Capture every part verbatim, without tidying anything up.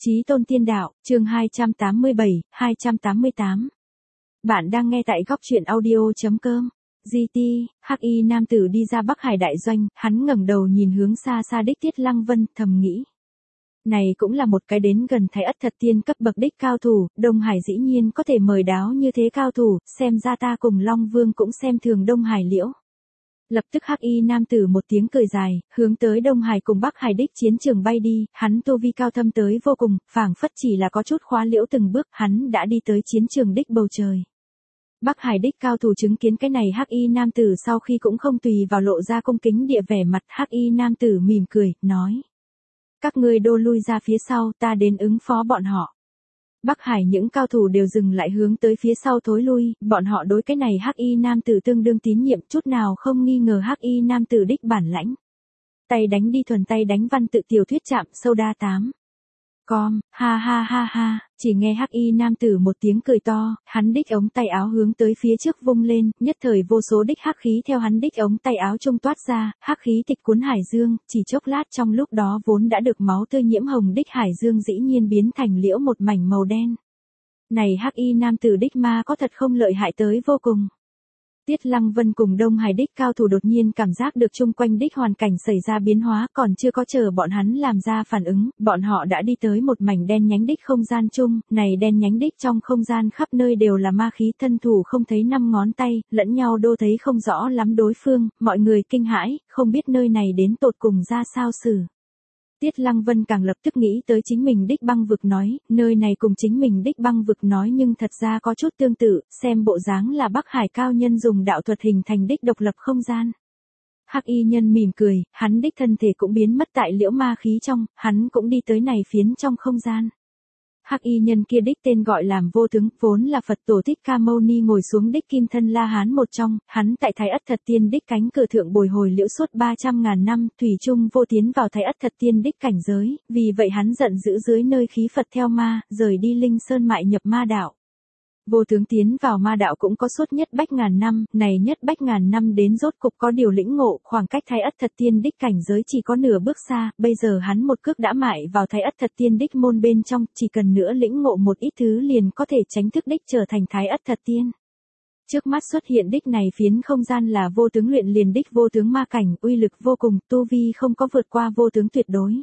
Chí Tôn Tiên Đạo, chương hai trăm tám mươi bảy, hai trăm tám mươi tám. Bạn đang nghe tại góc truyện audio.com. giê tê, hắc y nam tử đi ra Bắc Hải đại doanh, hắn ngẩng đầu nhìn hướng xa xa đích Tiết Lăng Vân, thầm nghĩ. Này cũng là một cái đến gần Thái Ất Thật Tiên cấp bậc đích cao thủ, Đông Hải dĩ nhiên có thể mời đáo như thế cao thủ, xem ra ta cùng Long Vương cũng xem thường Đông Hải liễu. Lập tức hắc y nam tử một tiếng cười dài, hướng tới Đông Hải cùng Bắc Hải đích chiến trường bay đi, hắn tu vi cao thâm tới vô cùng, phảng phất chỉ là có chút khóa liễu từng bước, hắn đã đi tới chiến trường đích bầu trời. Bắc Hải đích cao thủ chứng kiến cái này hắc y nam tử sau khi cũng không tùy vào lộ ra cung kính địa vẻ mặt, hắc y nam tử mỉm cười, nói. Các ngươi đô lui ra phía sau, ta đến ứng phó bọn họ. Bắc Hải những cao thủ đều dừng lại hướng tới phía sau thối lui, bọn họ đối cái này hắc y nam tử tương đương tín nhiệm, chút nào không nghi ngờ hắc y nam tử đích bản lãnh. Tay đánh đi thuần tay đánh văn tự tiểu thuyết chạm sâu đa tám. Com, ha ha ha ha, chỉ nghe hắc y nam tử một tiếng cười to, hắn đích ống tay áo hướng tới phía trước vung lên, nhất thời vô số đích hắc khí theo hắn đích ống tay áo trung toát ra, hắc khí tịch cuốn hải dương, chỉ chốc lát trong lúc đó vốn đã được máu tươi nhiễm hồng đích hải dương dĩ nhiên biến thành liễu một mảnh màu đen. Này hắc y nam tử đích ma có thật không lợi hại tới vô cùng. Tiết Lăng Vân cùng Đông Hải đích cao thủ đột nhiên cảm giác được chung quanh đích hoàn cảnh xảy ra biến hóa, còn chưa có chờ bọn hắn làm ra phản ứng, bọn họ đã đi tới một mảnh đen nhánh đích không gian chung, này đen nhánh đích trong không gian khắp nơi đều là ma khí, thân thủ không thấy năm ngón tay, lẫn nhau đô thấy không rõ lắm đối phương, mọi người kinh hãi, không biết nơi này đến tột cùng ra sao xử. Tiết Lăng Vân càng lập tức nghĩ tới chính mình đích băng vực nói, nơi này cùng chính mình đích băng vực nói nhưng thật ra có chút tương tự, xem bộ dáng là Bắc Hải cao nhân dùng đạo thuật hình thành đích độc lập không gian. Hắc y nhân mỉm cười, hắn đích thân thể cũng biến mất tại liễu ma khí trong, hắn cũng đi tới này phiến trong không gian. Hắc y nhân kia đích tên gọi làm Vô Tướng, vốn là Phật Tổ Thích Ca Mâu Ni ngồi xuống đích kim thân La Hán một trong, hắn tại Thái Ất Thật Tiên đích cánh cửa thượng bồi hồi liễu suốt ba trăm ngàn năm, thủy chung vô tiến vào Thái Ất Thật Tiên đích cảnh giới, vì vậy hắn giận dữ dưới nơi khí Phật theo ma, rời đi Linh Sơn mại nhập ma đạo. Vô Tướng tiến vào ma đạo cũng có suốt nhất bách ngàn năm, này nhất bách ngàn năm đến rốt cục có điều lĩnh ngộ, khoảng cách Thái Ất Thật Tiên đích cảnh giới chỉ có nửa bước xa, bây giờ hắn một cước đã mại vào Thái Ất Thật Tiên đích môn bên trong, chỉ cần nữa lĩnh ngộ một ít thứ liền có thể tránh thức đích trở thành Thái Ất Thật Tiên. Trước mắt xuất hiện đích này phiến không gian là Vô Tướng luyện liền đích vô tướng ma cảnh, uy lực vô cùng, tu vi không có vượt qua vô tướng tuyệt đối.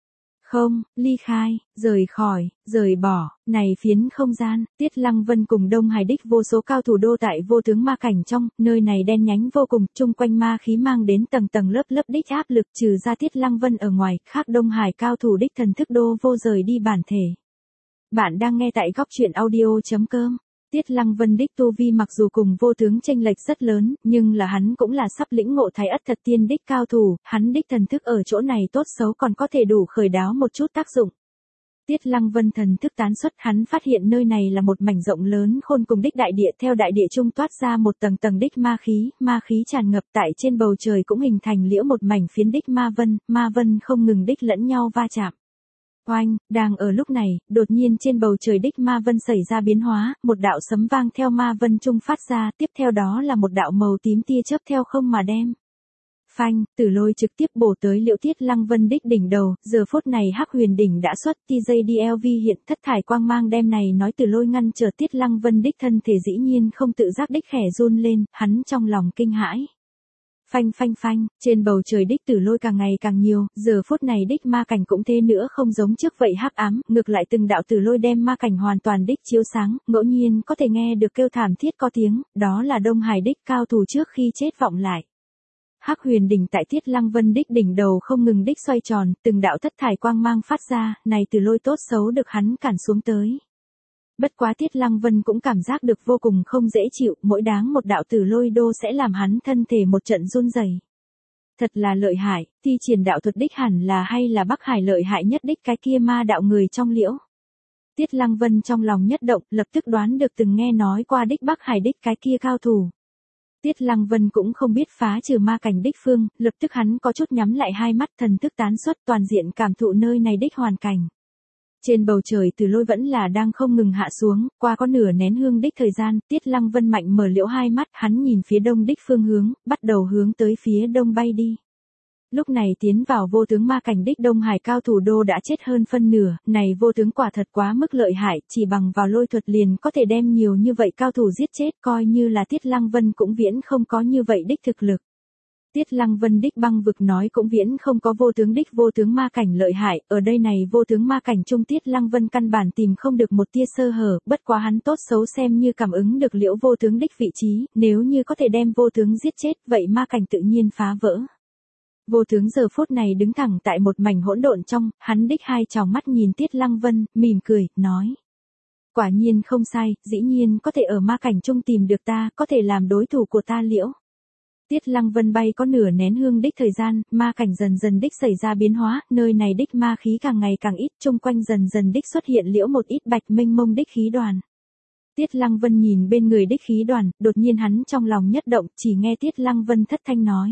Không, ly khai, rời khỏi, rời bỏ, này phiến không gian, Tiết Lăng Vân cùng Đông Hải đích vô số cao thủ đô tại vô tướng ma cảnh trong, nơi này đen nhánh vô cùng, chung quanh ma khí mang đến tầng tầng lớp lớp đích áp lực, trừ ra Tiết Lăng Vân ở ngoài, khác Đông Hải cao thủ đích thần thức đô vô rời đi bản thể. Bạn đang nghe tại góc truyện audio.com. Tiết Lăng Vân đích tu vi mặc dù cùng vô tướng chênh lệch rất lớn, nhưng là hắn cũng là sắp lĩnh ngộ Thái Ất Thật Tiên đích cao thủ, hắn đích thần thức ở chỗ này tốt xấu còn có thể đủ khởi đáo một chút tác dụng. Tiết Lăng Vân thần thức tán xuất, hắn phát hiện nơi này là một mảnh rộng lớn khôn cùng đích đại địa, theo đại địa trung toát ra một tầng tầng đích ma khí, ma khí tràn ngập tại trên bầu trời cũng hình thành liễu một mảnh phiến đích ma vân, ma vân không ngừng đích lẫn nhau va chạm. Oanh, đang ở lúc này, đột nhiên trên bầu trời đích ma vân xảy ra biến hóa, một đạo sấm vang theo ma vân trung phát ra, tiếp theo đó là một đạo màu tím tia chớp theo không mà đem. Phanh, Tử Lôi trực tiếp bổ tới liễu Tiết Lăng Vân đích đỉnh đầu, giờ phút này Hắc Huyền đỉnh đã xuất, tê giê đê lờ vê hiện thất thải quang mang đem này nói Tử Lôi ngăn trở Tiết Lăng Vân đích thân thể dĩ nhiên không tự giác đích khẽ run lên, hắn trong lòng kinh hãi. Phanh phanh phanh, trên bầu trời đích Tử Lôi càng ngày càng nhiều, giờ phút này đích ma cảnh cũng thế nữa không giống trước vậy hắc ám, ngược lại từng đạo Tử Lôi đem ma cảnh hoàn toàn đích chiếu sáng, ngẫu nhiên có thể nghe được kêu thảm thiết có tiếng, đó là Đông Hải đích cao thủ trước khi chết vọng lại. Hắc Huyền đỉnh tại Tiết Lăng Vân đích đỉnh đầu không ngừng đích xoay tròn, từng đạo thất thải quang mang phát ra, này Tử Lôi tốt xấu được hắn cản xuống tới. Bất quá Tiết Lăng Vân cũng cảm giác được vô cùng không dễ chịu, mỗi đáng một đạo Tử Lôi đô sẽ làm hắn thân thể một trận run rẩy. Thật là lợi hại, thi triển đạo thuật đích hẳn là hay là Bắc Hải lợi hại nhất đích cái kia ma đạo người trong liễu. Tiết Lăng Vân trong lòng nhất động, lập tức đoán được từng nghe nói qua đích Bắc Hải đích cái kia cao thủ. Tiết Lăng Vân cũng không biết phá trừ ma cảnh đích phương, lập tức hắn có chút nhắm lại hai mắt, thần thức tán xuất toàn diện cảm thụ nơi này đích hoàn cảnh. Trên bầu trời Tử Lôi vẫn là đang không ngừng hạ xuống, qua có nửa nén hương đích thời gian, Tiết Lăng Vân mạnh mở liễu hai mắt, hắn nhìn phía đông đích phương hướng, bắt đầu hướng tới phía đông bay đi. Lúc này tiến vào vô tướng ma cảnh đích Đông Hải cao thủ đô đã chết hơn phân nửa, này vô tướng quả thật quá mức lợi hại, chỉ bằng vào lôi thuật liền có thể đem nhiều như vậy cao thủ giết chết, coi như là Tiết Lăng Vân cũng viễn không có như vậy đích thực lực. Tiết Lăng Vân đích băng vực nói cũng viễn không có vô tướng đích vô tướng ma cảnh lợi hại, ở đây này vô tướng ma cảnh trung Tiết Lăng Vân căn bản tìm không được một tia sơ hở, bất quá hắn tốt xấu xem như cảm ứng được liễu vô tướng đích vị trí, nếu như có thể đem vô tướng giết chết, vậy ma cảnh tự nhiên phá vỡ. Vô tướng giờ phút này đứng thẳng tại một mảnh hỗn độn trong, hắn đích hai tròng mắt nhìn Tiết Lăng Vân, mỉm cười, nói. Quả nhiên không sai, dĩ nhiên có thể ở ma cảnh trung tìm được ta, có thể làm đối thủ của ta liễu. Tiết Lăng Vân bay có nửa nén hương đích thời gian, ma cảnh dần dần đích xảy ra biến hóa, nơi này đích ma khí càng ngày càng ít, chung quanh dần dần đích xuất hiện liễu một ít bạch mênh mông đích khí đoàn. Tiết Lăng Vân nhìn bên người đích khí đoàn, đột nhiên hắn trong lòng nhất động, chỉ nghe Tiết Lăng Vân thất thanh nói.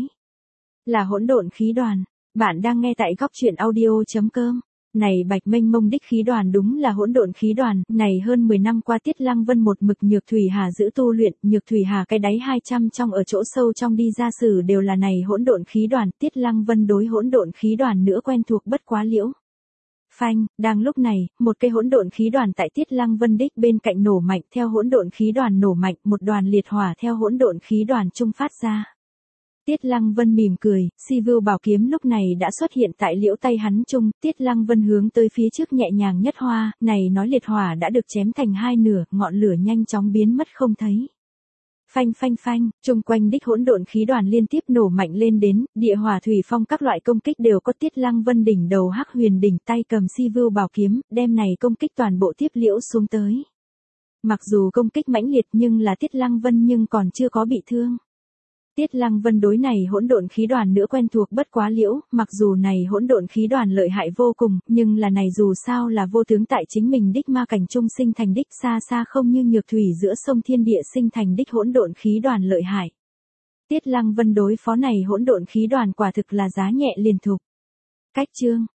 Là hỗn độn khí đoàn, bạn đang nghe tại góc truyện audio.com. Này bạch mênh mông đích khí đoàn đúng là hỗn độn khí đoàn, này hơn mười năm qua Tiết Lăng Vân một mực Nhược Thủy Hà giữ tu luyện, Nhược Thủy Hà cái đáy hai trăm trong ở chỗ sâu trong đi ra sử đều là này hỗn độn khí đoàn, Tiết Lăng Vân đối hỗn độn khí đoàn nữa quen thuộc bất quá liễu. Phanh, đang lúc này, một cây hỗn độn khí đoàn tại Tiết Lăng Vân đích bên cạnh nổ mạnh, theo hỗn độn khí đoàn nổ mạnh, một đoàn liệt hỏa theo hỗn độn khí đoàn trung phát ra. Tiết Lăng Vân mỉm cười, Si Vưu bảo kiếm lúc này đã xuất hiện tại liễu tay hắn trung, Tiết Lăng Vân hướng tới phía trước nhẹ nhàng nhất hoa, này nói liệt hỏa đã được chém thành hai nửa, ngọn lửa nhanh chóng biến mất không thấy. Phanh phanh phanh, chung quanh đích hỗn độn khí đoàn liên tiếp nổ mạnh lên đến, địa hỏa thủy phong các loại công kích đều có Tiết Lăng Vân đỉnh đầu hắc huyền đỉnh tay cầm Si Vưu bảo kiếm, đem này công kích toàn bộ tiếp liễu xuống tới. Mặc dù công kích mãnh liệt nhưng là Tiết Lăng Vân nhưng còn chưa có bị thương. Tiết Lăng Vân đối này hỗn độn khí đoàn nữa quen thuộc bất quá liễu, mặc dù này hỗn độn khí đoàn lợi hại vô cùng, nhưng là này dù sao là vô tướng tại chính mình đích ma cảnh trung sinh thành đích xa xa không như Nhược Thủy giữa sông thiên địa sinh thành đích hỗn độn khí đoàn lợi hại. Tiết Lăng Vân đối phó này hỗn độn khí đoàn quả thực là giá nhẹ liền thục. Cách chương